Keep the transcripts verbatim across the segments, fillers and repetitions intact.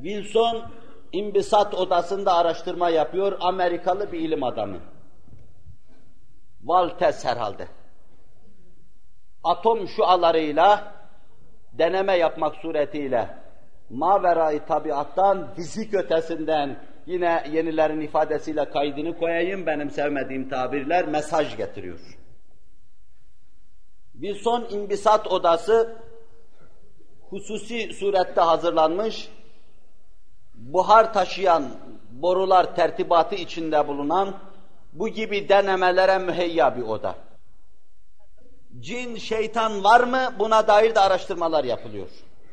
Wilson İmbisat Odası'nda araştırma yapıyor, Amerikalı bir ilim adamı. Walters herhalde. Atom şualarıyla deneme yapmak suretiyle mavera-i tabiattan, fizik ötesinden, yine yenilerin ifadesiyle kaydını koyayım, benim sevmediğim tabirler, mesaj getiriyor. Wilson İmbisat Odası hususi surette hazırlanmış, buhar taşıyan borular tertibatı içinde bulunan bu gibi denemelere müheyya bir oda. Cin, şeytan var mı? Buna dair de araştırmalar yapılıyor.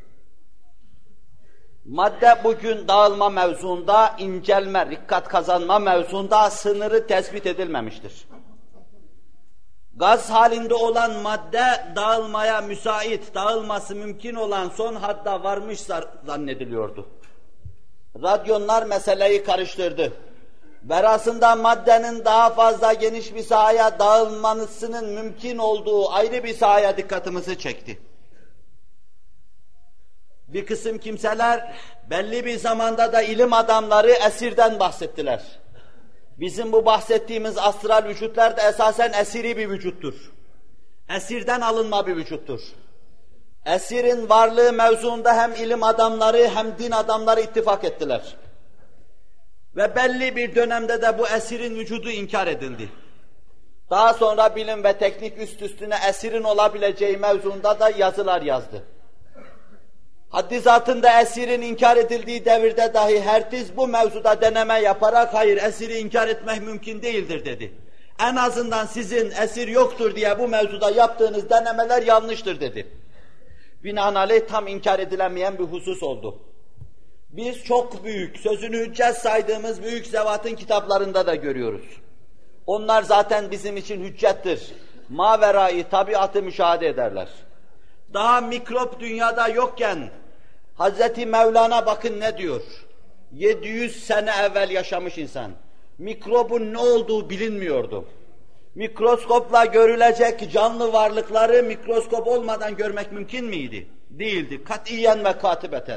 Madde bugün dağılma mevzuunda, incelme, rikkat kazanma mevzuunda sınırı tespit edilmemiştir. Gaz halinde olan madde dağılmaya müsait, dağılması mümkün olan son hadda varmış zannediliyordu. Radyonlar meseleyi karıştırdı. Verasında maddenin daha fazla geniş bir sahaya dağılmasının mümkün olduğu ayrı bir sahaya dikkatimizi çekti. Bir kısım kimseler belli bir zamanda da ilim adamları esirden bahsettiler. Bizim bu bahsettiğimiz astral vücutlar da esasen esiri bir vücuttur. Esirden alınma bir vücuttur. Esirin varlığı mevzuunda hem ilim adamları hem din adamları ittifak ettiler. Ve belli bir dönemde de bu esirin vücudu inkar edildi. Daha sonra bilim ve teknik üst üstüne esirin olabileceği mevzuunda da yazılar yazdı. Haddi zatında esirin inkar edildiği devirde dahi herkes bu mevzuda deneme yaparak hayır esiri inkar etmek mümkün değildir dedi. En azından sizin esir yoktur diye bu mevzuda yaptığınız denemeler yanlıştır dedi. Binaenaleyh tam inkar edilemeyen bir husus oldu. Biz çok büyük, sözünü hüccet saydığımız büyük zevatın kitaplarında da görüyoruz. Onlar zaten bizim için hüccettir. Maverayı tabiatı müşahede ederler. Daha mikrop dünyada yokken Hazreti Mevlana bakın ne diyor? yedi yüz sene evvel yaşamış insan. Mikrobun ne olduğu bilinmiyordu. Mikroskopla görülecek canlı varlıkları mikroskop olmadan görmek mümkün müydü? Değildi. Katiyen ve katibeten.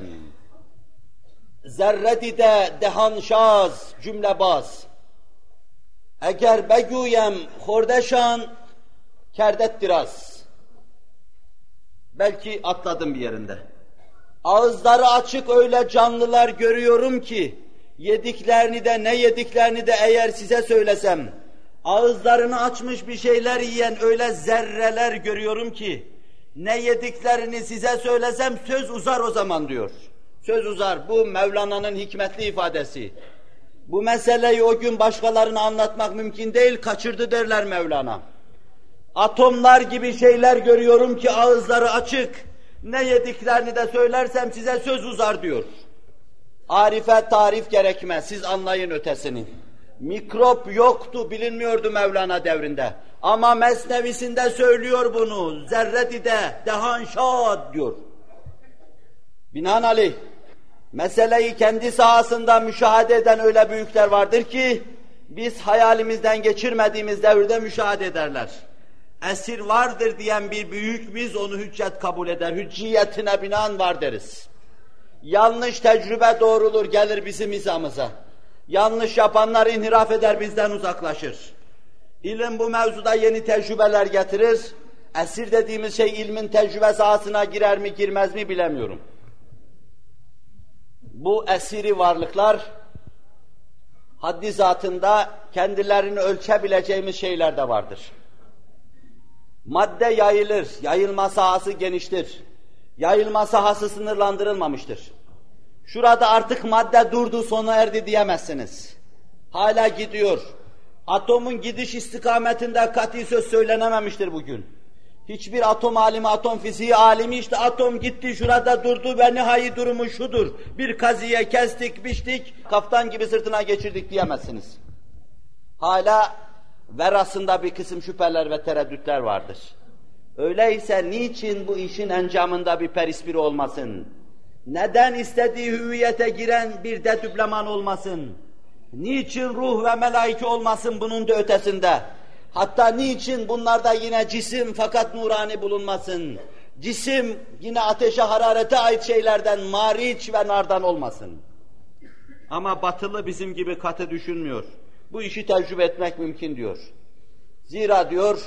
Zerredide dehanşaz cümlebaz. Eğer beguyem hordeşan kerdettiraz. Belki atladım bir yerinde. Ağızları açık öyle canlılar görüyorum ki, yediklerini de ne yediklerini de eğer size söylesem, ağızlarını açmış bir şeyler yiyen öyle zerreler görüyorum ki, ne yediklerini size söylesem söz uzar o zaman diyor. Söz uzar, bu Mevlana'nın hikmetli ifadesi. Bu meseleyi o gün başkalarına anlatmak mümkün değil, kaçırdı derler Mevlana. Atomlar gibi şeyler görüyorum ki ağızları açık, ne yediklerini de söylersem size söz uzar diyor. Arife tarif gerekmez, siz anlayın ötesini. Mikrop yoktu, bilinmiyordu Mevlana devrinde. Ama mesnevisinde söylüyor bunu, zerredide dehanşad diyor. Binaenaleyh, meseleyi kendi sahasında müşahede eden öyle büyükler vardır ki, biz hayalimizden geçirmediğimiz devirde müşahede ederler. Esir vardır diyen bir büyük, biz onu hüccet kabul eder, hücciyetine binaen var deriz. Yanlış tecrübe doğrulur, gelir bizim hizamıza. Yanlış yapanlar inhiraf eder, bizden uzaklaşır. İlim bu mevzuda yeni tecrübeler getirir. Esir dediğimiz şey ilmin tecrübe sahasına girer mi girmez mi bilemiyorum. Bu esiri varlıklar, haddi zatında kendilerini ölçebileceğimiz şeyler de vardır. Madde yayılır, yayılma sahası geniştir. Yayılma sahası sınırlandırılmamıştır. Şurada artık madde durdu, sona erdi diyemezsiniz. Hala gidiyor. Atomun gidiş istikametinde kati söz söylenememiştir bugün. Hiçbir atom alimi, atom fiziği alimi işte atom gitti, şurada durdu ve nihai durumu şudur. Bir kaziye kestik, biçtik, kaftan gibi sırtına geçirdik diyemezsiniz. Hala verasında bir kısım şüpheler ve tereddütler vardır. Öyleyse niçin bu işin encamında bir perispiri olmasın? Neden istediği hüviyete giren bir dedübleman olmasın? Niçin ruh ve melaike olmasın bunun da ötesinde? Hatta niçin bunlarda yine cisim fakat nurani bulunmasın? cisim yine ateşe, hararete ait şeylerden, mariç ve nardan olmasın. Ama batılı bizim gibi katı düşünmüyor. Bu işi tecrübe etmek mümkün diyor. Zira diyor,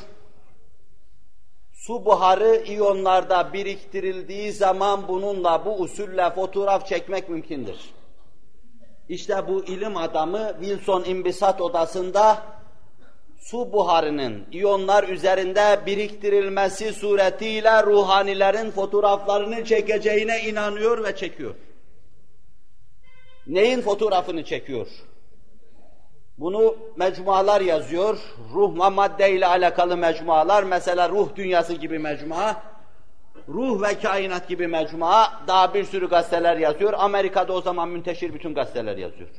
su buharı iyonlarda biriktirildiği zaman bununla, bu usulle fotoğraf çekmek mümkündür. İşte bu ilim adamı Wilson İmbisat Odası'nda su buharının iyonlar üzerinde biriktirilmesi suretiyle ruhanilerin fotoğraflarını çekeceğine inanıyor ve çekiyor. Neyin fotoğrafını çekiyor? Bunu mecmualar yazıyor, ruh ve madde ile alakalı mecmualar, mesela Ruh Dünyası gibi mecmua, Ruh ve Kainat gibi mecmua, daha bir sürü gazeteler yazıyor. Amerika'da o zaman münteşir bütün gazeteler yazıyor.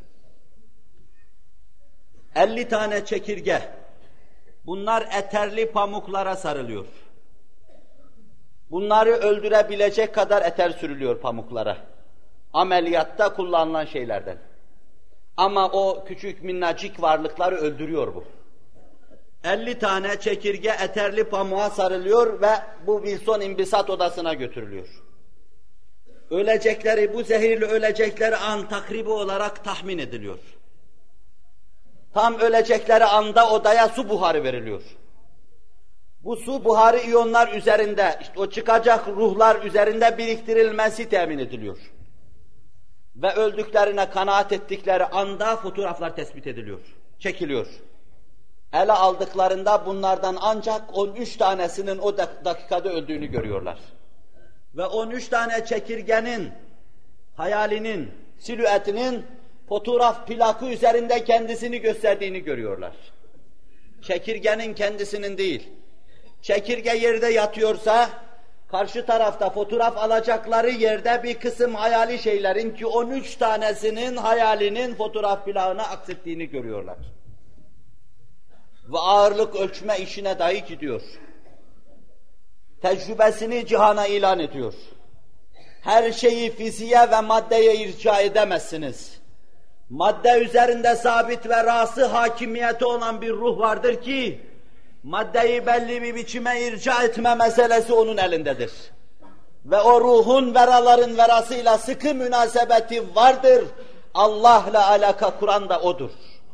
elli tane çekirge, bunlar eterli pamuklara sarılıyor. Bunları öldürebilecek kadar eter sürülüyor pamuklara. Ameliyatta kullanılan şeylerden. Ama o küçük minnacık varlıkları öldürüyor bu. elli tane çekirge eterli pamuğa sarılıyor ve bu Wilson İmbisat Odası'na götürülüyor. Ölecekleri, bu zehirli ölecekleri an takribi olarak tahmin ediliyor. Tam ölecekleri anda odaya su buharı veriliyor. Bu su buharı iyonlar üzerinde, işte o çıkacak ruhlar üzerinde biriktirilmesi temin ediliyor. Ve öldüklerine kanaat ettikleri anda fotoğraflar tespit ediliyor, çekiliyor. Ele aldıklarında bunlardan ancak on üç tanesinin o dakikada öldüğünü görüyorlar. Ve on üç tane çekirgenin, hayalinin, silüetinin fotoğraf plakı üzerinde kendisini gösterdiğini görüyorlar. Çekirgenin kendisinin değil. Çekirge yerde yatıyorsa, karşı tarafta fotoğraf alacakları yerde bir kısım hayali şeylerin ki on üç tanesinin hayalinin fotoğraf plağına aksettiğini görüyorlar. Ve ağırlık ölçme işine dahi gidiyor. Tecrübesini cihana ilan ediyor. Her şeyi fiziğe ve maddeye irca edemezsiniz. Madde üzerinde sabit ve rası hakimiyeti olan bir ruh vardır ki, maddeyi belli bir biçime irca etme meselesi onun elindedir. Ve o ruhun veraların verasıyla sıkı münasebeti vardır. Allah'la alaka kuran da odur.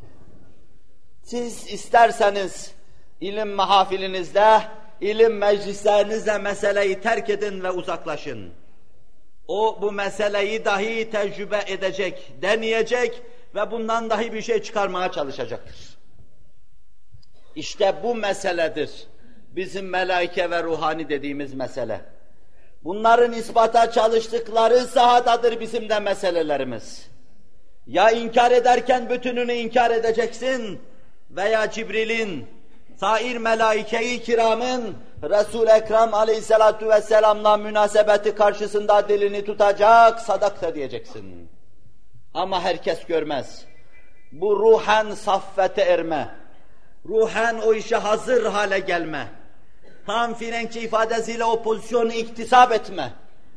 Siz isterseniz ilim mahafilinizde, ilim meclislerinizde meseleyi terk edin ve uzaklaşın. O bu meseleyi dahi tecrübe edecek, deneyecek ve bundan dahi bir şey çıkarmaya çalışacaktır. İşte bu meseledir bizim melaike ve ruhani dediğimiz mesele. Bunların ispata çalıştıkları sahadadır bizim de meselelerimiz. Ya inkar ederken bütününü inkar edeceksin veya Cibril'in, sair melaike-i kiramın Resul-i Ekrem aleyhissalatu vesselam'la münasebeti karşısında dilini tutacak, sadakta diyeceksin. Ama herkes görmez. Bu ruhen saffete erme, ruhen o işe hazır hale gelme, tam Frenkçe ifadesiyle o pozisyonu iktisap etme,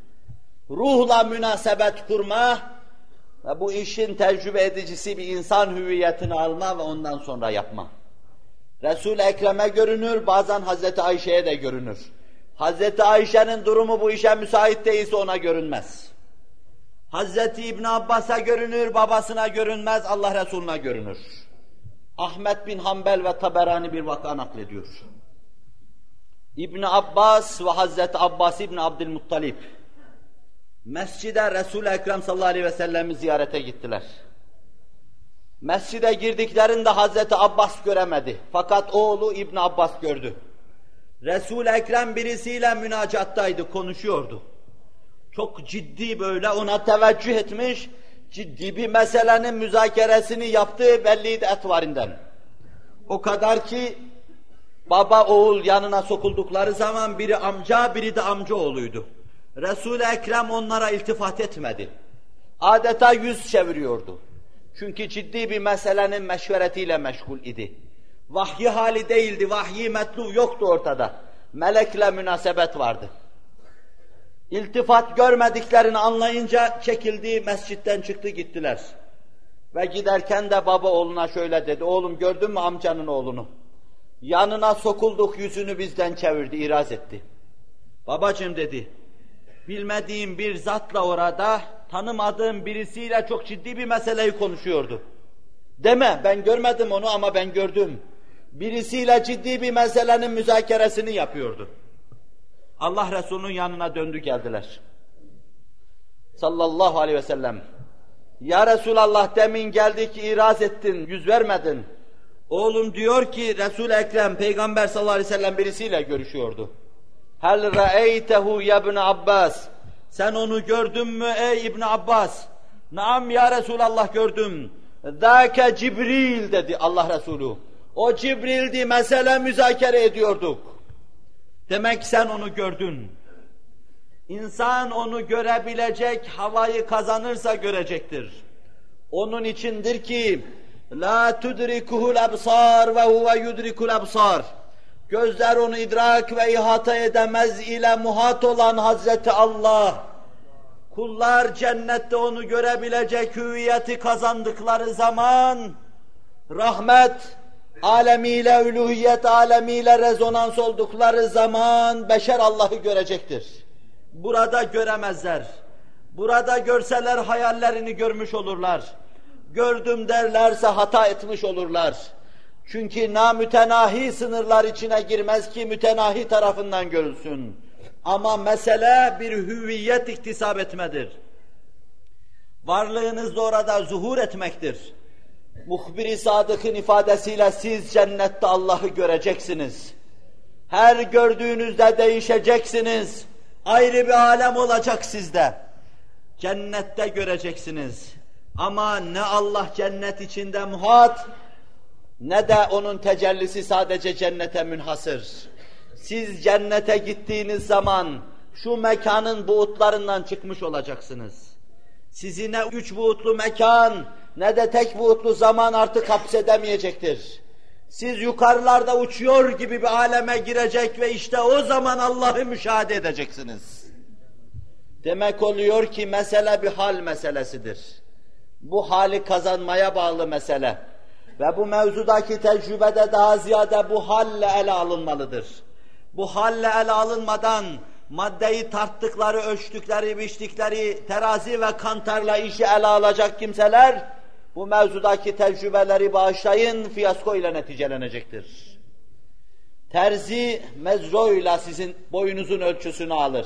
ruhla münasebet kurma ve bu işin tecrübe edicisi bir insan hüviyetini alma ve ondan sonra yapma. Resul-i Ekrem'e görünür, bazen Hazreti Ayşe'ye de görünür. Hazreti Ayşe'nin durumu bu işe müsait değilse ona görünmez. Hazreti İbn Abbas'a görünür, babasına görünmez, Allah Resulü'ne görünür. Ahmet bin Hanbel ve Taberani bir vaka naklediyor. İbn Abbas ve Hazreti Abbas İbn Abdülmuttalib mescide Resul-i Ekrem sallallahu aleyhi ve sellem'i ziyarete gittiler. Mescide girdiklerinde Hazreti Abbas göremedi. Fakat oğlu İbn Abbas gördü. Resul-i Ekrem birisiyle münacattaydı, konuşuyordu. Çok ciddi böyle ona teveccüh etmiş, ciddi bir meselenin müzakeresini yaptığı belliydi etvarinden. O kadar ki baba oğul yanına sokuldukları zaman biri amca, biri de amcaoğluydu. Resul-i Ekrem onlara iltifat etmedi. Adeta yüz çeviriyordu. Çünkü ciddi bir meselenin meşveretiyle meşgul idi. Vahyi hali değildi, vahyi metlu yoktu ortada. Melekle münasebet vardı. İltifat görmediklerini anlayınca çekildi, mescitten çıktı gittiler. Ve giderken de baba oğluna şöyle dedi, oğlum gördün mü amcanın oğlunu? Yanına sokulduk, yüzünü bizden çevirdi, iraz etti. Babacığım dedi, bilmediğim bir zatla orada, tanımadığım birisiyle çok ciddi bir meseleyi konuşuyordu. Deme, ben görmedim onu ama ben gördüm. Birisiyle ciddi bir meselenin müzakeresini yapıyordu. Allah Resulü'nün yanına döndü geldiler. Sallallahu aleyhi ve sellem. Ya Resulallah, demin geldik, iraz ettin, yüz vermedin. Oğlum diyor ki Resul-i Ekrem Peygamber sallallahu aleyhi ve sellem birisiyle görüşüyordu. Hel ra'eytehu ya İbn Abbas. Sen onu gördün mü ey İbn Abbas? Naam ya Resulallah, gördüm. Zâke Cibril dedi Allah Resulü. O Cibril'di, mesele müzakere ediyorduk. Demek sen onu gördün. İnsan onu görebilecek havayı kazanırsa görecektir. Onun içindir ki la tudrikuhul absar ve huve yudrikul absar. Gözler onu idrak ve ihata edemez ile muhat olan Hazreti Allah. Kullar cennette onu görebilecek hüviyeti kazandıkları zaman rahmet alemiyle, uluhiyet alemiyle rezonans oldukları zaman beşer Allah'ı görecektir. Burada göremezler. Burada görseler hayallerini görmüş olurlar. Gördüm derlerse hata etmiş olurlar. Çünkü namütenahi sınırlar içine girmez ki mütenahi tarafından görülsün. Ama mesele bir hüviyet iktisap etmedir. Varlığınız da orada zuhur etmektir. Muhbir-i Sadık'ın ifadesiyle siz cennette Allah'ı göreceksiniz. Her gördüğünüzde değişeceksiniz. Ayrı bir alem olacak sizde. Cennette göreceksiniz. Ama ne Allah cennet içinde muhat, ne de onun tecellisi sadece cennete münhasır. Siz cennete gittiğiniz zaman şu mekanın buğutlarından çıkmış olacaksınız. Sizi ne üç buğutlu mekan ne de tek buğutlu zaman artık hapsedemeyecektir. Siz yukarılarda uçuyor gibi bir aleme girecek ve işte o zaman Allah'ı müşahede edeceksiniz. Demek oluyor ki mesele bir hal meselesidir. Bu hali kazanmaya bağlı mesele. Ve bu mevzudaki tecrübede daha ziyade bu halle ele alınmalıdır. Bu halle ele alınmadan maddeyi tarttıkları, ölçtükleri, biçtikleri terazi ve kantarla işi ele alacak kimseler bu mevzudaki tecrübeleri bağışlayın, fiyasko ile neticelenecektir. Terzi mezroyla sizin boyunuzun ölçüsünü alır.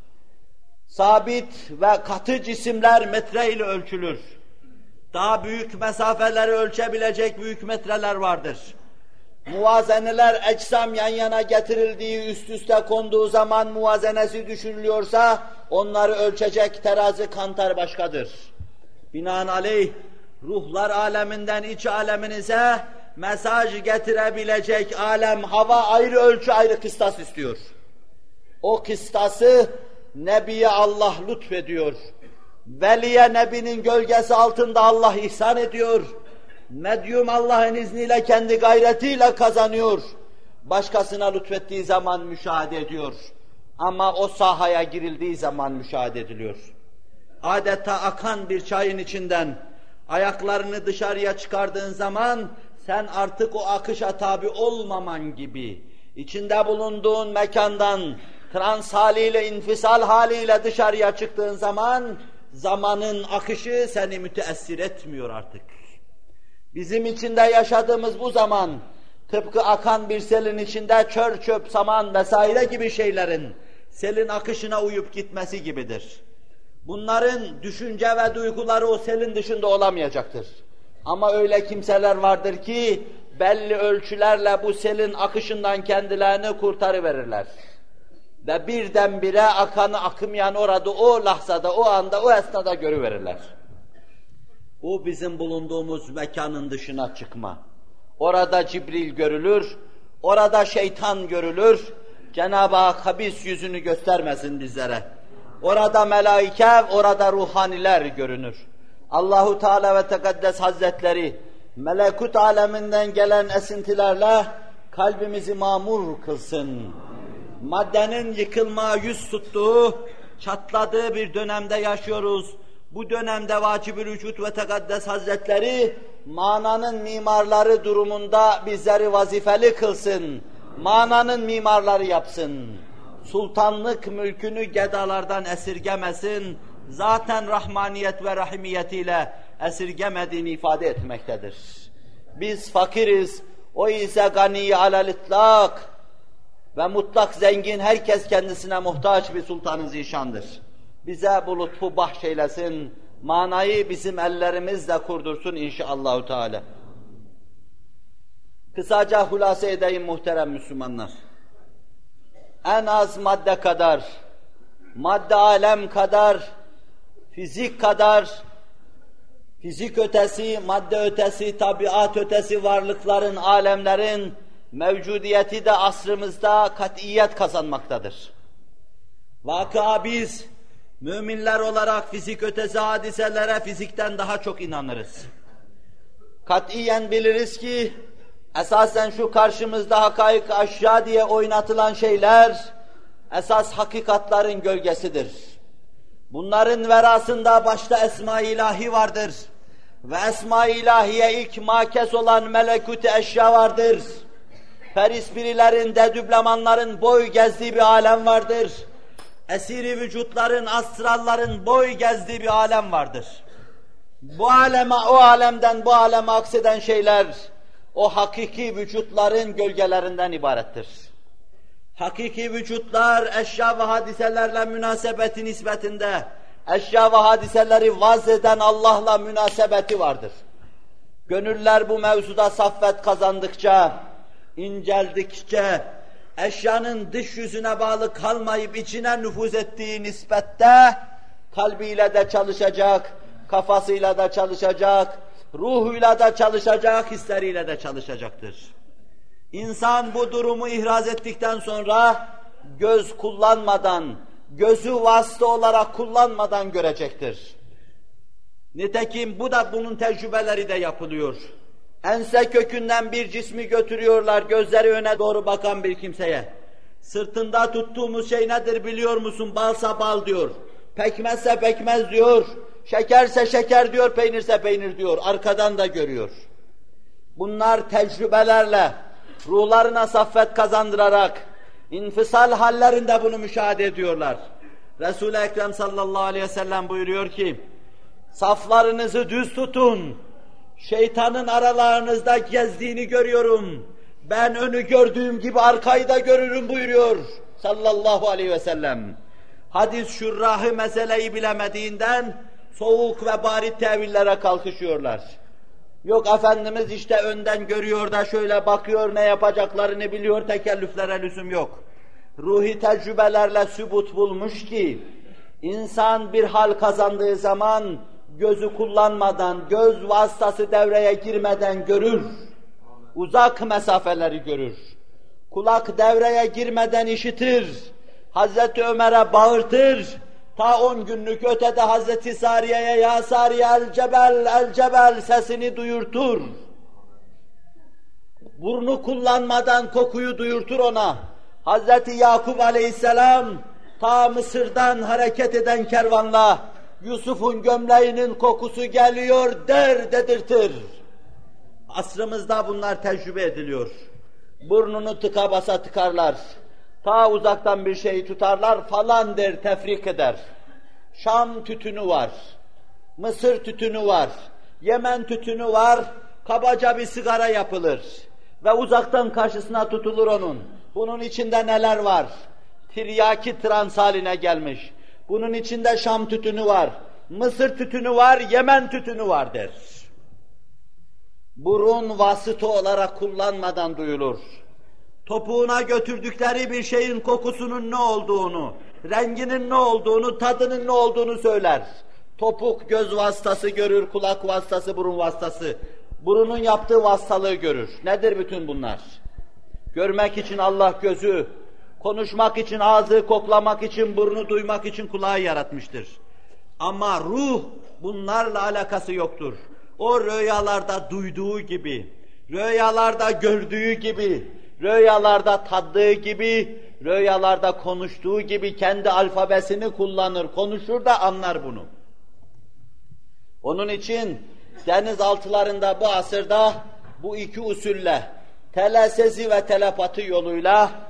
Sabit ve katı cisimler metre ile ölçülür. Daha büyük mesafeleri ölçebilecek büyük metreler vardır. Muvazeneler eczam yan yana getirildiği, üst üste konduğu zaman muvazenesi düşünülüyorsa onları ölçecek terazi kantar başkadır. Binaenaleyh ruhlar aleminden iç aleminize mesaj getirebilecek alem hava ayrı ölçü ayrı kıstas istiyor. O kıstası Nebiye Allah lütfediyor. Veliye Nebi'nin gölgesi altında Allah ihsan ediyor. Medyum Allah'ın izniyle kendi gayretiyle kazanıyor. Başkasına lütfettiği zaman müşahede ediyor. Ama o sahaya girildiği zaman müşahede ediliyor. Adeta akan bir çayın içinden ayaklarını dışarıya çıkardığın zaman sen artık o akışa tabi olmaman gibi içinde bulunduğun mekandan trans haliyle, infisal haliyle dışarıya çıktığın zaman zamanın akışı seni müteessir etmiyor artık. Bizim içinde yaşadığımız bu zaman tıpkı akan bir selin içinde çör çöp, saman vesaire gibi şeylerin selin akışına uyup gitmesi gibidir. Bunların düşünce ve duyguları o selin dışında olamayacaktır. Ama öyle kimseler vardır ki belli ölçülerle bu selin akışından kendilerini kurtarıverirler. Ve birdenbire akanı akımayan orada, o lahzada, o anda, o esnada görüverirler. Bu bizim bulunduğumuz mekanın dışına çıkma. Orada Cibril görülür, orada şeytan görülür. Cenab-ı Hak habis yüzünü göstermesin bizlere. Orada melaike, orada ruhaniler görünür. Allahu Teala ve Tekaddes Hazretleri melekut aleminden gelen esintilerle kalbimizi mamur kılsın. Maddenin yıkılmaya yüz tuttuğu, çatladığı bir dönemde yaşıyoruz. Bu dönemde Vacib-ül Vücud ve Tekaddes Hazretleri mananın mimarları durumunda bizleri vazifeli kılsın. Mananın mimarları yapsın. sultanlık mülkünü gedalardan esirgemesin, zaten rahmaniyet ve rahimiyetiyle esirgemediğini ifade etmektedir. Biz fakiriz, o ise gani alel itlak ve mutlak zengin, herkes kendisine muhtaç bir sultan-ı zişandır. Bize bu lütfu bahşeylesin, manayı bizim ellerimizle kurdursun inşallahü teala. Kısaca hulasa edeyim muhterem Müslümanlar. En az madde kadar, madde alem kadar, fizik kadar, fizik ötesi, madde ötesi, tabiat ötesi varlıkların, alemlerin mevcudiyeti de asrımızda kat'iyet kazanmaktadır. Vakıa biz, müminler olarak fizik ötesi hadiselere fizikten daha çok inanırız. Katiyen biliriz ki, esasen şu karşımızda hakaik aşağı diye oynatılan şeyler, esas hakikatların gölgesidir. Bunların verasında başta Esma-i İlahi vardır. Ve Esma-i İlahiye ilk makes olan melekut-i eşya vardır. Perispirilerin, dedüblemanların boy gezdiği bir alem vardır. Esiri vücutların, astralların boy gezdiği bir alem vardır. Bu aleme, o alemden bu aleme akseden şeyler, o hakiki vücutların gölgelerinden ibarettir. Hakiki vücutlar eşya ve hadiselerle münasebeti nispetinde, eşya ve hadiseleri vaz eden Allah'la münasebeti vardır. Gönüller bu mevzuda saffet kazandıkça, inceldikçe, eşyanın dış yüzüne bağlı kalmayıp içine nüfuz ettiği nispette, kalbiyle de çalışacak, kafasıyla da çalışacak, ruhuyla da çalışacak, hisleriyle de çalışacaktır. İnsan bu durumu ihraz ettikten sonra, göz kullanmadan, gözü vasıta olarak kullanmadan görecektir. Nitekim bu da bunun tecrübeleri de yapılıyor. Ense kökünden bir cismi götürüyorlar, gözleri öne doğru bakan bir kimseye. Sırtında tuttuğumuz şey nedir biliyor musun? Balsa bal diyor, pekmezse pekmez diyor, şekerse şeker diyor, peynirse peynir diyor, arkadan da görüyor. Bunlar tecrübelerle, ruhlarına saffet kazandırarak, infisal hallerinde bunu müşahede ediyorlar. Resul-i Ekrem sallallahu aleyhi ve sellem buyuruyor ki, saflarınızı düz tutun, şeytanın aralarınızda gezdiğini görüyorum, ben önü gördüğüm gibi arkayı da görürüm buyuruyor sallallahu aleyhi ve sellem. Hadis şurrahı meseleyi bilemediğinden soğuk ve barit tevillere kalkışıyorlar. Yok Efendimiz işte önden görüyor da şöyle bakıyor, ne yapacaklarını biliyor, tekellüflere lüzum yok. Ruhi tecrübelerle sübut bulmuş ki, insan bir hal kazandığı zaman, gözü kullanmadan, göz vasıtası devreye girmeden görür. Uzak mesafeleri görür. Kulak devreye girmeden işitir. Hazreti Ömer'e bağırtır. Ta on günlük ötede Hazreti Sariye'ye ya Sariye el cebel el cebel sesini duyurtur. Burnu kullanmadan kokuyu duyurtur ona. Hazreti Yakup aleyhisselam ta Mısır'dan hareket eden kervanla Yusuf'un gömleğinin kokusu geliyor der dedirtir. Asrımızda bunlar tecrübe ediliyor. Burnunu tıka basa tıkarlar. Ta uzaktan bir şeyi tutarlar falan der, tefrik eder. Şam tütünü var, Mısır tütünü var, Yemen tütünü var, kabaca bir sigara yapılır. Ve uzaktan karşısına tutulur onun. Bunun içinde neler var? Tiryaki trans haline gelmiş. Bunun içinde Şam tütünü var, Mısır tütünü var, Yemen tütünü var der. Burun vasıta olarak kullanmadan duyulur. Topuğuna götürdükleri bir şeyin kokusunun ne olduğunu, renginin ne olduğunu, tadının ne olduğunu söyler. Topuk göz vasıtası görür, kulak vasıtası, burun vasıtası. Burunun yaptığı vasıtalığı görür. Nedir bütün bunlar? Görmek için Allah gözü, konuşmak için ağzı, koklamak için burnu, duymak için kulağı yaratmıştır. Ama ruh bunlarla alakası yoktur. O rüyalarda duyduğu gibi, rüyalarda gördüğü gibi, rüyalarda taddığı gibi, rüyalarda konuştuğu gibi kendi alfabesini kullanır, konuşur da anlar bunu. Onun için denizaltılarında bu asırda bu iki usulle, telesezi ve telepati yoluyla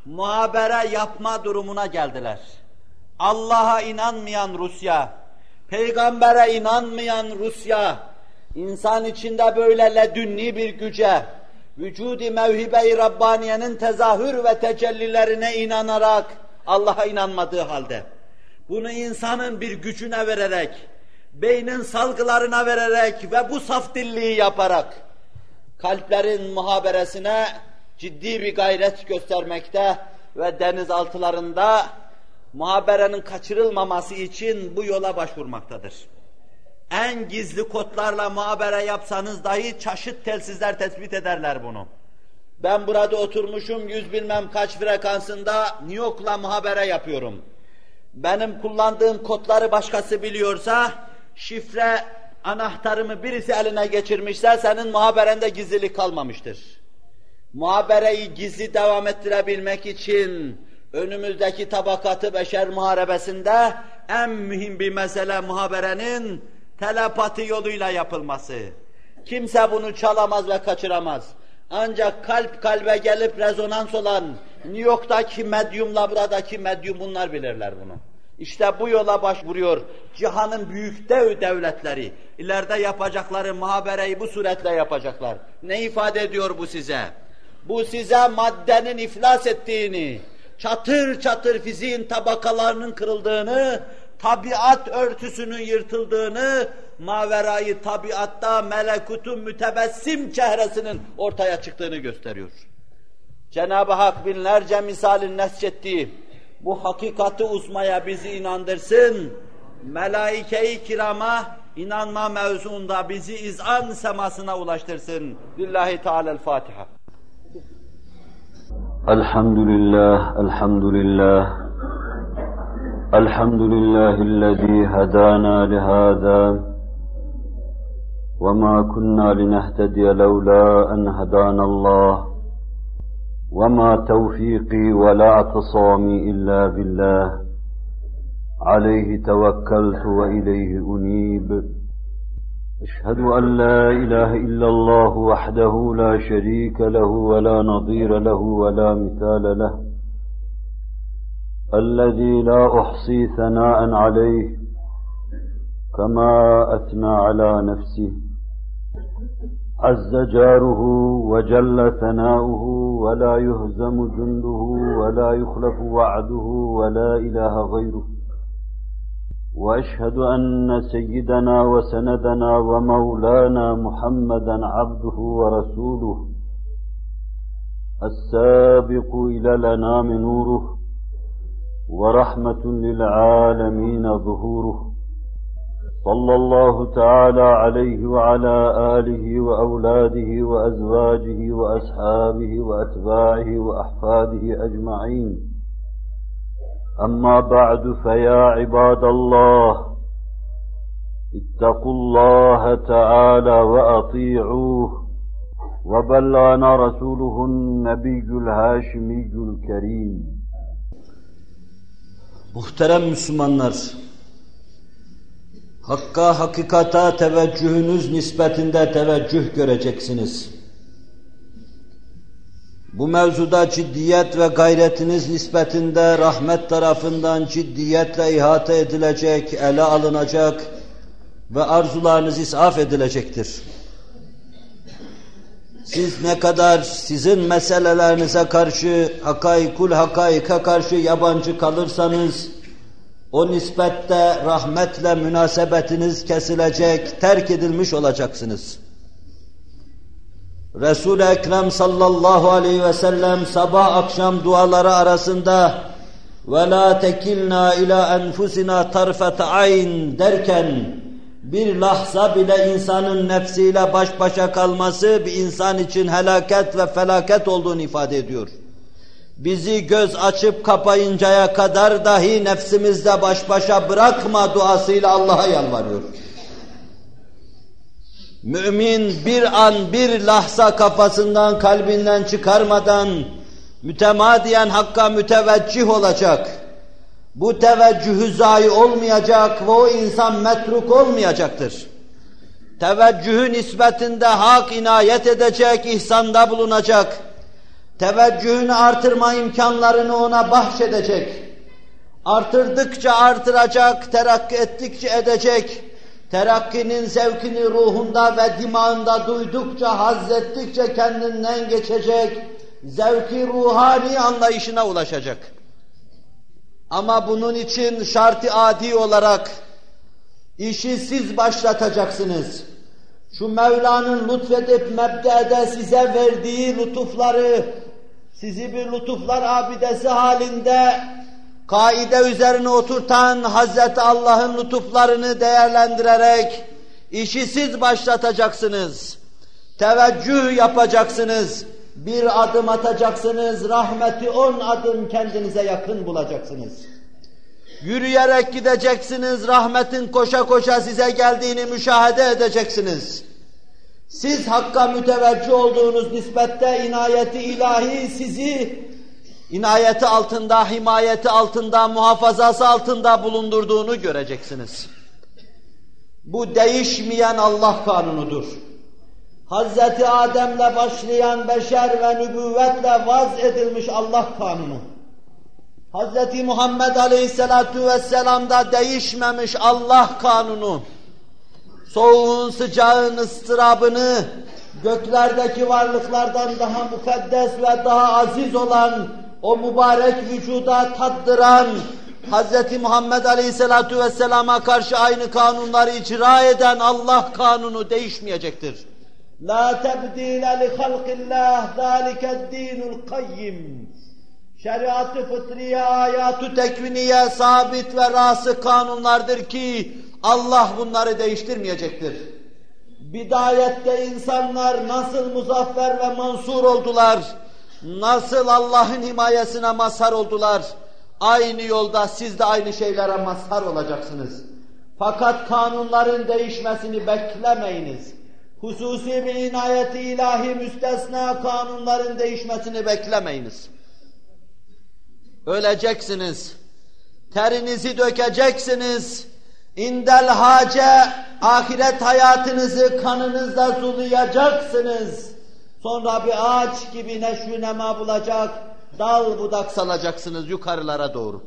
muhabere yapma durumuna geldiler. Allah'a inanmayan Rusya, peygambere inanmayan Rusya, insan içinde böyle ledünni bir güce, vücud-i mevhibe-i Rabbaniye'nin tezahür ve tecellilerine inanarak, Allah'a inanmadığı halde, bunu insanın bir gücüne vererek, beynin salgılarına vererek ve bu saf dilliği yaparak, kalplerin muhaberesine ciddi bir gayret göstermekte ve denizaltılarında muhaberenin kaçırılmaması için bu yola başvurmaktadır. En gizli kodlarla muhabere yapsanız dahi çeşit telsizler tespit ederler bunu. Ben burada oturmuşum yüz bilmem kaç frekansında New York'la muhabere yapıyorum. Benim kullandığım kodları başkası biliyorsa, şifre anahtarımı birisi eline geçirmişse senin muhaberende gizlilik kalmamıştır. Muhabereyi gizli devam ettirebilmek için önümüzdeki tabakatı beşer muharebesinde en mühim bir mesele muhaberenin telepati yoluyla yapılması. Kimse bunu çalamaz ve kaçıramaz. Ancak kalp kalbe gelip rezonans olan New York'taki medyumla buradaki medyum bunlar bilirler bunu. İşte bu yola başvuruyor cihanın büyük dev devletleri. İleride yapacakları muhabereyi bu suretle yapacaklar. Ne ifade ediyor bu size? Bu size maddenin iflas ettiğini, çatır çatır fiziğin tabakalarının kırıldığını, tabiat örtüsünün yırtıldığını, maverayı tabiatta melekutun mütebessim çehresinin ortaya çıktığını gösteriyor. Cenab-ı Hak binlerce misalin nesçettiği bu hakikati uzmaya bizi inandırsın, melaike-i kirama inanma mevzuunda bizi izan semasına ulaştırsın. Lillahi Teala'l-Fatiha. Elhamdülillah, elhamdülillah. Elhamdülillahillezî hedâna lihâzâ ve mâ kunnâ linehtediye levlâ en hedânallâh ve mâ tevfîqî ve lâ i'tisâmî illâ billah. Aleyhi tevekkeltu ve ileyhi unîb. أشهد أن لا إله إلا الله وحده لا شريك له ولا نظير له ولا مثال له الذي لا أحصي ثناء عليه كما أثنى على نفسه عز جاره وجل ثناؤه ولا يهزم جنده ولا يخلف وعده ولا إله غيره وأشهد أن سيدنا وسندنا ومولانا محمدا عبده ورسوله السابق إلى الأنام نوره ورحمة للعالمين ظهوره صلى الله تعالى عليه وعلى آله وأولاده وأزواجه وأصحابه وأتباعه وأحفاده أجمعين أما بعد فيا عباد الله اتقوا الله تعالى وأطيعوه وبلغنا رسوله النبي الهاشمي الكريم. Muhterem Müslümanlar, Hakka, hakikata teveccühünüz nispetinde teveccüh göreceksiniz. Bu mevzuda ciddiyet ve gayretiniz nispetinde rahmet tarafından ciddiyetle ihate edilecek, ele alınacak ve arzularınız ishaf edilecektir. Siz ne kadar sizin meselelerinize karşı, hakaikul hakaika karşı yabancı kalırsanız, o nispette rahmetle münasebetiniz kesilecek, terk edilmiş olacaksınız. Resul-i Ekrem sallallahu aleyhi ve sellem sabah akşam duaları arasında وَلَا تَكِلْنَا اِلَى اَنْفُسِنَا طَرْفَةَ عَيْنٍ derken bir lahza bile insanın nefsiyle baş başa kalması bir insan için helaket ve felaket olduğunu ifade ediyor. Bizi göz açıp kapayıncaya kadar dahi nefsimizle baş başa bırakma duasıyla Allah'a yalvarıyor. Mümin bir an bir lahza kafasından kalbinden çıkarmadan mütemadiyen Hakk'a müteveccih olacak. Bu teveccühü zayi olmayacak ve o insan metruk olmayacaktır. Teveccühü nispetinde Hak inayet edecek, ihsanda bulunacak. teveccühünü artırma imkanlarını ona bahşedecek. Artırdıkça artıracak, terakki ettikçe edecek. Terakkinin zevkini ruhunda ve dimağında duydukça, hazzettikçe kendinden geçecek. Zevki ruhani anlayışına ulaşacak. Ama bunun için şart-ı adi olarak işi siz başlatacaksınız. Şu Mevla'nın lütfedip mebdede size verdiği lütufları, sizi bir lütuflar abidesi halinde kaide üzerine oturtan Hazreti Allah'ın lütuflarını değerlendirerek işi siz başlatacaksınız. Teveccüh yapacaksınız. Bir adım atacaksınız, rahmeti on adım kendinize yakın bulacaksınız. Yürüyerek gideceksiniz, rahmetin koşa koşa size geldiğini müşahede edeceksiniz. Siz Hakk'a müteveccih olduğunuz nispette inayeti ilahi sizi inayeti altında, himayeti altında, muhafazası altında bulundurduğunu göreceksiniz. Bu değişmeyen Allah kanunudur. Hazreti Adem'le başlayan beşer ve nübüvvetle vaz edilmiş Allah kanunu. Hazreti Muhammed Aleyhisselatu Vesselam'da değişmemiş Allah kanunu. Soğuğun, sıcağın ıstırabını göklerdeki varlıklardan daha mukaddes ve daha aziz olan o mübarek vücuda tattıran Hazreti Muhammed Aleyhisselatu Vesselam'a karşı aynı kanunları icra eden Allah kanunu değişmeyecektir. La tebdile li halqillah zalike'd-dinul kayyim. Şeriat-ı fıtriye, ayat-ı tekviniye sabit ve rası kanunlardır ki Allah bunları değiştirmeyecektir. Bidayette insanlar nasıl muzaffer ve mansur oldular, nasıl Allah'ın himayesine mazhar oldular, aynı yolda siz de aynı şeylere mazhar olacaksınız. Fakat kanunların değişmesini beklemeyiniz. Hususi bir inayeti ilahi müstesna kanunların değişmesini beklemeyiniz. Öleceksiniz, terinizi dökeceksiniz, indel hace ahiret hayatınızı kanınızla sulayacaksınız. Sonra bir ağaç gibi neşvü nema bulacak, dal budak salacaksınız yukarılara doğru.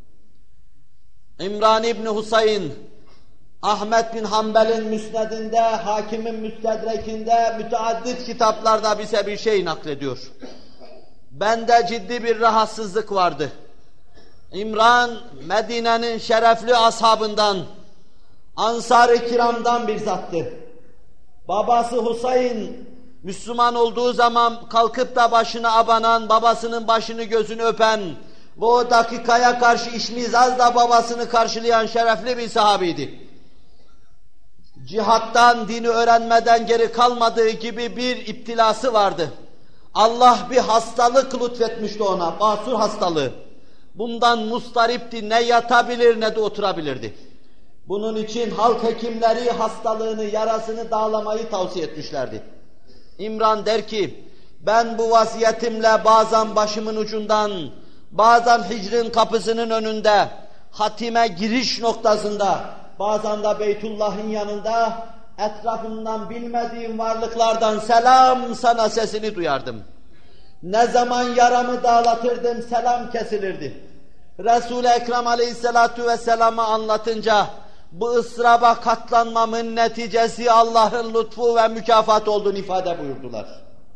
İmran İbni Husayn, Ahmet bin Hanbel'in müsnedinde, Hakim'in müstedrekinde, müteaddit kitaplarda bize bir şey naklediyor. Bende ciddi bir rahatsızlık vardı. İmran, Medine'nin şerefli ashabından, Ansar-ı Kiram'dan bir zattı. Babası Husayn, Müslüman olduğu zaman kalkıp da başına abanan, babasının başını gözünü öpen ve o dakikaya karşı işmizazla babasını karşılayan şerefli bir sahabiydi. Cihattan, dini öğrenmeden geri kalmadığı gibi bir iptilası vardı. Allah bir hastalık lütfetmişti ona, basur hastalığı. Bundan mustaripti, ne yatabilir ne de oturabilirdi. Bunun için halk hekimleri hastalığını, yarasını dağlamayı tavsiye etmişlerdi. İmran der ki, ben bu vaziyetimle bazen başımın ucundan, bazen hicrin kapısının önünde, hatime giriş noktasında, bazen de Beytullah'ın yanında, etrafından bilmediğim varlıklardan selam sana sesini duyardım. Ne zaman yaramı dağlatırdım, selam kesilirdi. Resul-i Ekrem Aleyhisselatu Vesselam'a anlatınca, bu ıstıraba katlanmamın neticesi Allah'ın lütfu ve mükafat olduğunu ifade buyurdular.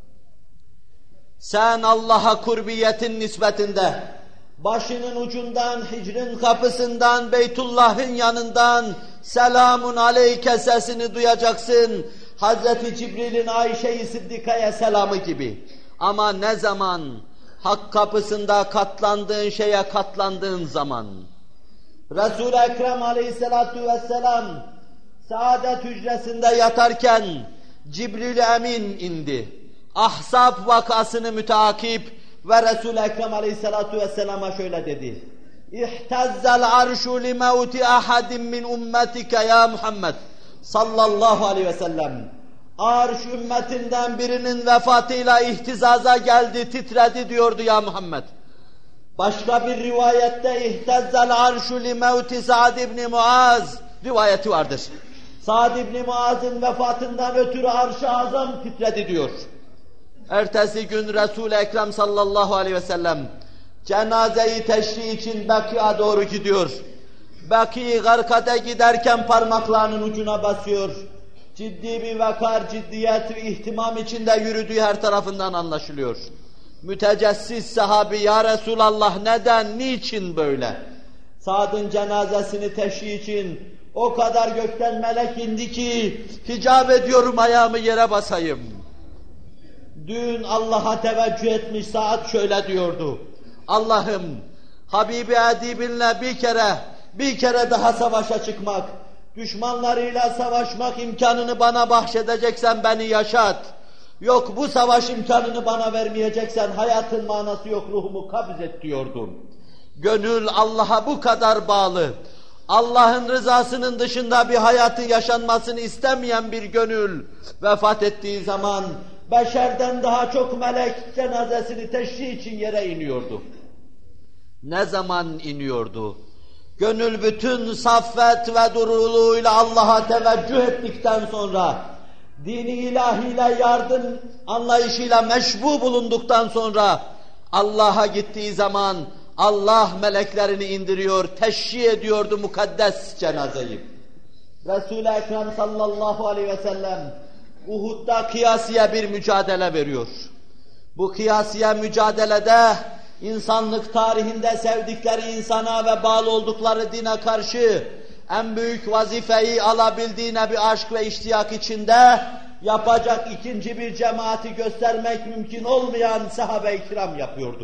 Sen Allah'a kurbiyetin nispetinde, başının ucundan, hicrin kapısından, Beytullah'ın yanından selamun aleyke sesini duyacaksın. Hazreti Cibril'in Ayşe-i Sıddika'ya selamı gibi. Ama ne zaman hak kapısında katlandığın şeye katlandığın zaman, Resul-i Ekrem Aleyhisselatu Vesselam saadet hücresinde yatarken Cibril-i Emin indi. Ahzab vakasını müteakip ve Resul-i Ekrem Aleyhisselatu Vesselam'a şöyle dedi. İhtezzel arşu li mevti ahadin min ummetike ya Muhammed sallallahu aleyhi ve sellem. Arş ümmetinden birinin vefatıyla ihtizaza geldi, titredi diyordu ya Muhammed. Başka bir rivayette İhtezzel arşu li mevti Sa'd ibn Muaz rivayeti vardır. Sa'd ibn Muaz'ın vefatından ötürü arş-ı azam titredi diyor. Ertesi gün Resul-i Ekrem sallallahu aleyhi ve sellem cenazeyi teşri için Bakı'ya doğru gidiyor. Bakı Garkat'a giderken parmaklarının ucuna basıyor. Ciddi bir vakar, ciddiyet ve ihtimam içinde yürüdüğü her tarafından anlaşılıyor. Mütecessis sahabi, ya Resulallah neden, niçin böyle? Sa'd'ın cenazesini teşri için o kadar gökten melek indi ki hicap ediyorum, ayağımı yere basayım. Dün Allah'a teveccüh etmiş Sa'd şöyle diyordu: Allah'ım, Habibi edibinle bir kere, bir kere daha savaşa çıkmak, düşmanlarıyla savaşmak imkanını bana bahşedeceksen beni yaşat. Yok, bu savaş imkanını bana vermeyeceksen hayatın manası yok, ruhumu kabz et diyordum. Gönül Allah'a bu kadar bağlı, Allah'ın rızasının dışında bir hayatın yaşanmasını istemeyen bir gönül vefat ettiği zaman beşerden daha çok melek cenazesini teşri için yere iniyordu. Ne zaman iniyordu? Gönül bütün saffet ve duruluğuyla Allah'a teveccüh ettikten sonra, dini ilahiyle yardım anlayışıyla meşbu bulunduktan sonra Allah'a gittiği zaman Allah meleklerini indiriyor, teşri ediyordu mukaddes cenazeyi. Resul-i Ekrem sallallahu aleyhi ve sellem Uhud'da kıyasiye bir mücadele veriyor. Bu kıyasiye mücadelede insanlık tarihinde sevdikleri insana ve bağlı oldukları dine karşı en büyük vazifeyi alabildiğine bir aşk ve iştiyak içinde yapacak ikinci bir cemaati göstermek mümkün olmayan sahabe-i kiram yapıyordu.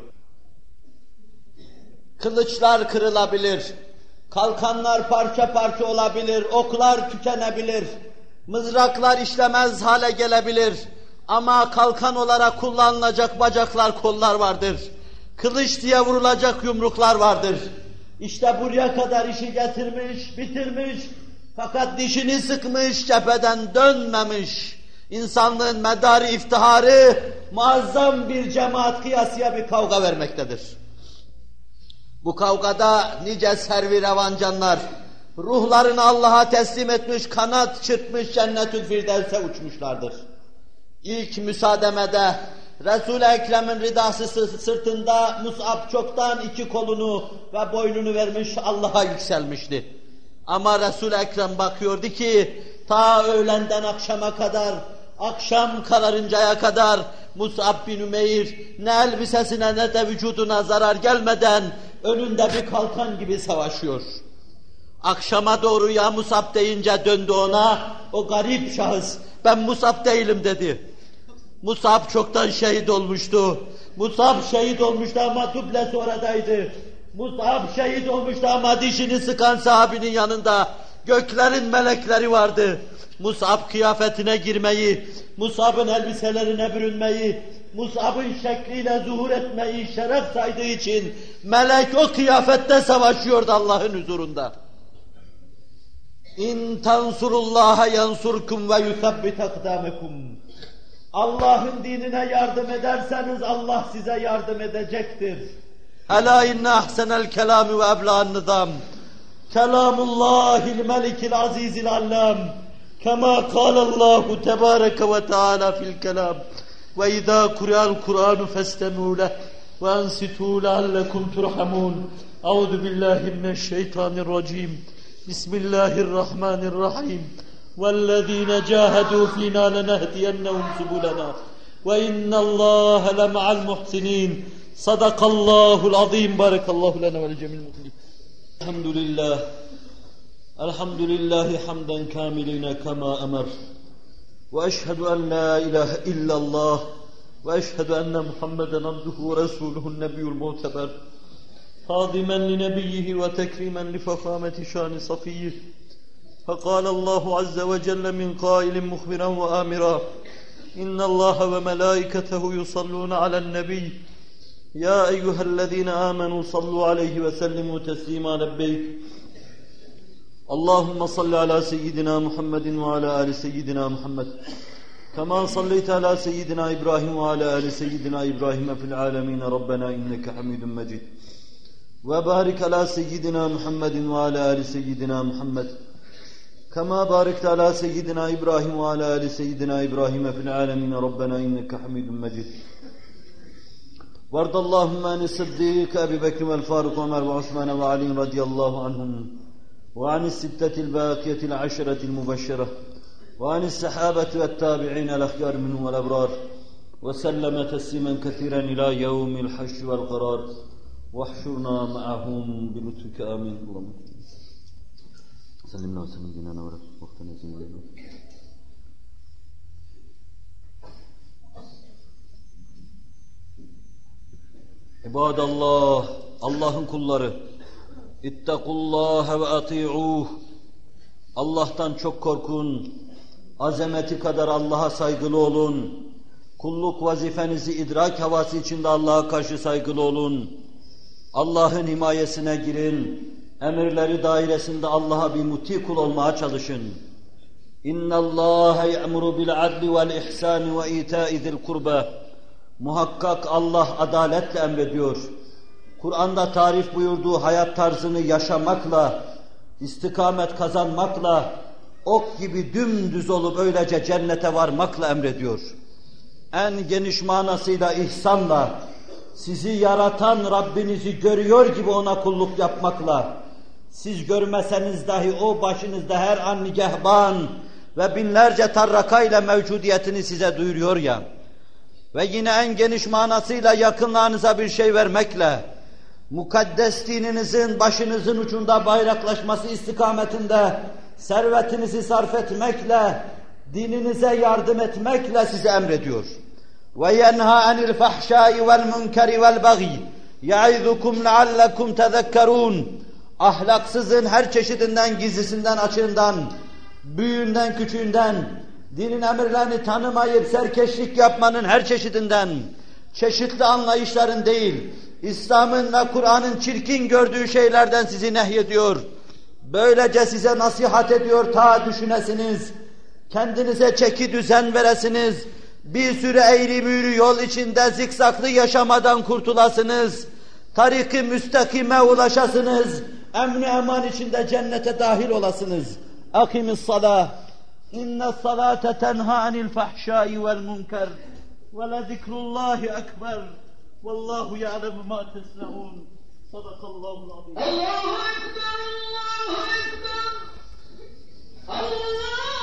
Kılıçlar kırılabilir, kalkanlar parça parça olabilir, oklar tükenebilir, mızraklar işlemez hale gelebilir ama kalkan olarak kullanılacak bacaklar, kollar vardır. Kılıç diye vurulacak yumruklar vardır. İşte buraya kadar işi getirmiş, bitirmiş, fakat dişini sıkmış, cepheden dönmemiş. İnsanlığın medarı iftiharı muazzam bir cemaat kıyasıya bir kavga vermektedir. Bu kavgada nice servi revancanlar, ruhlarını Allah'a teslim etmiş, kanat çırpmış Cennetül Firdevs'e uçmuşlardır. İlk müsaademede Resul-i Ekrem'in ridası sırtında Mus'ab çoktan iki kolunu ve boynunu vermiş Allah'a yükselmişti. Ama Resul-i Ekrem bakıyordu ki ta öğlenden akşama kadar, akşam kararıncaya kadar Mus'ab bin Ümeyr ne elbisesine ne de vücuduna zarar gelmeden önünde bir kalkan gibi savaşıyor. Akşama doğru ya Mus'ab deyince döndü ona, o garip şahıs, ben Mus'ab değilim dedi. Mus'ab çoktan şehit olmuştu. Mus'ab şehit olmuştu ama dublesi oradaydı. Mus'ab şehit olmuştu ama dişini sıkan sahabinin yanında göklerin melekleri vardı. Mus'ab kıyafetine girmeyi, Mus'ab'ın elbiselerine bürünmeyi, Mus'ab'ın şekliyle zuhur etmeyi şeref saydığı için melek o kıyafette savaşıyordu Allah'ın huzurunda. İn tansurullaha yansurkum ve yusabbit akdamakum. Allah'ın dinine yardım ederseniz Allah size yardım edecektir. Ela inne ahsenel kelami ve ebla'n nizam. Kelamullahil melikil azizil allam. Kema kâlallahu tebâreke ve teâlâ fil kelam. Ve izâ kur'al Kur'anu festemû leh ve ansitû leallekum turhamûn. Euzu billahi mineşşeytanirracim. Bismillahirrahmanirrahim. وَالَّذ۪ينَ جَاهَدُوا ف۪ينَا لَنَهْدِيَنَّهُمْ سُبُلَنَا وَاِنَّ اللّٰهَ لَمَعَ الْمُحْسِنِينَ صَدَقَ اللّٰهُ الْعَظ۪يمُ بَارَكَ اللّٰهُ لَنَا وَلِجَمِيعِ الْمُسْلِمِينَ. Elhamdülillah, elhamdülillahi hamden kâmilîne kemâ emer. Ve eşhedü en la ilahe illallah ve eşhedü enne Muhammeden abduhu ve resuluhu'n nebiyyul mu'teber. Hâdimen li nebiyyihi ve tekrimen li fefâmeti şâni safiyyih. فقال الله عز وجل من قائل مخبرا وآمرا إن الله وملائكته يصلون على النبي يا أيها الذين آمنوا صلوا عليه وسلموا تسليما لبيك اللهم صل على سيدنا محمد وعلى آل سيدنا محمد كما صليت على سيدنا إبراهيم وعلى آل سيدنا إبراهيم في العالمين ربنا إنك حميد مجيد وبارك على سيدنا محمد وعلى آل سيدنا محمد كما باركت على سيدنا إبراهيم وعلى آل سيدنا إبراهيم في العالمين ربنا إنك حميد مجيد وارض اللهم عن الصديق أبي بكر والفاروق وعمر وعثمان وعلي رضي الله عنهم وعن الستة الباقية العشرة المبشرة وعن الصحابة والتابعين الأخيار منهم والأبرار وسلم تسليما كثيرا إلى يوم الحشر والقرار واحشرنا معهم بلطفك آمين. اللهم سلمنا وسلم ديننا ورسول وقتنا زماننا. İbadallah, Allah'ın kulları, İttakullâhe ve ati'ûh. Allah'tan çok korkun, azameti kadar Allah'a saygılı olun, kulluk vazifenizi idrak havası içinde Allah'a karşı saygılı olun, Allah'ın himayesine girin, emirleri dairesinde Allah'a bir muti kul olmaya çalışın. İnna Allaha ya'muru bil adli vel ihsani ve ita'i zil kurba. Muhakkak Allah adaletle emrediyor. Kur'an'da tarif buyurduğu hayat tarzını yaşamakla, istikamet kazanmakla, ok gibi dümdüz olup öylece cennete varmakla emrediyor. En geniş manasıyla ihsanla, sizi yaratan Rabbinizi görüyor gibi ona kulluk yapmakla, siz görmeseniz dahi o başınızda her an nigehban ve binlerce tarrakayla mevcudiyetini size duyuruyor ya, ve yine en geniş manasıyla yakınlarınıza bir şey vermekle, mukaddes dininizin başınızın ucunda bayraklaşması istikametinde servetinizi sarf etmekle, dininize yardım etmekle size emrediyor. وَيَنْهَا عَنِ الْفَحْشَاءِ وَالْمُنْكَرِ وَالْبَغِيِ يَعِذُكُمْ لَعَلَّكُمْ تَذَكَّرُونَ. Ahlaksızın her çeşidinden, gizlisinden, açığından, büyüğünden, küçüğünden, dinin emirlerini tanımayıp serkeşlik yapmanın her çeşidinden, çeşitli anlayışların değil, İslam'ın ve Kur'an'ın çirkin gördüğü şeylerden sizi nehyediyor. Böylece size nasihat ediyor ta düşünesiniz, kendinize çeki düzen veresiniz, bir sürü eğri büğrü yol içinde zikzaklı yaşamadan kurtulasınız, tarik-i müstakime ulaşasınız, emni eman içinde cennete dahil olasınız. Akimis salah, inne salate tenha anil fahşai vel munker ve le zikrullahi ekber vallahu ya'lemu ma tesna'un. Sadakallahul azim. Allahu ekber, Allahu ekber. Allah